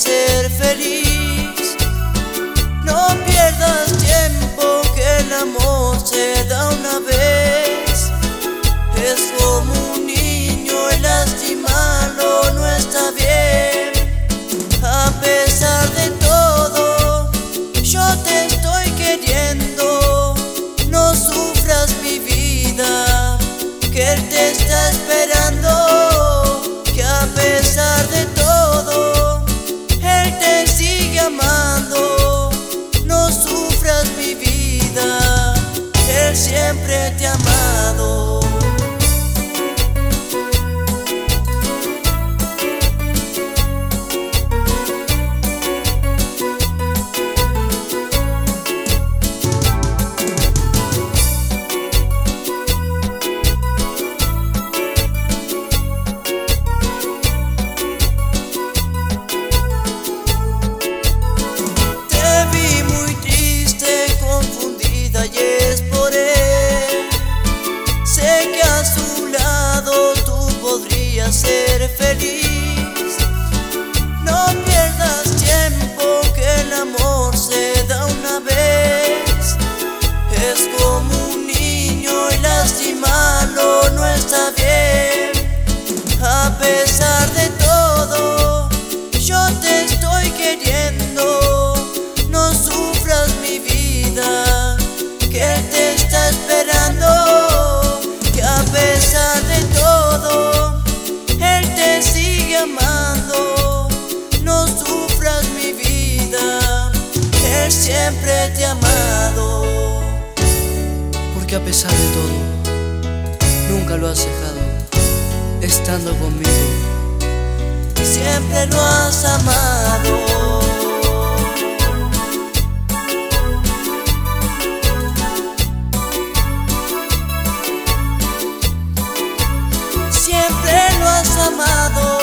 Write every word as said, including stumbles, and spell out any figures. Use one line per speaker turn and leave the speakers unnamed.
ser feliz. No pierdas tiempo, que el amor se da una vez. Es como un niño y lastimarlo no está bien. A pesar de todo, yo te estoy queriendo. No sufras, mi vida, que él te está esperando. Que a pesar de todo, él te sigue amando. No sufras, mi vida, él siempre te ha amado. Y es por él. Sé que a su lado tú podrías ser feliz. No pierdas tiempo, que el amor se da una vez. Es como un niño y lastimarlo no está bien. A pesar de todo, yo te estoy queriendo. No sufras, mi vida, que él te está esperando. Que a pesar de todo, él te sigue amando. No sufras, mi vida, él siempre te ha amado.
Porque a pesar de todo, nunca lo has dejado, estando conmigo.
Siempre lo has amado. Siempre lo has amado.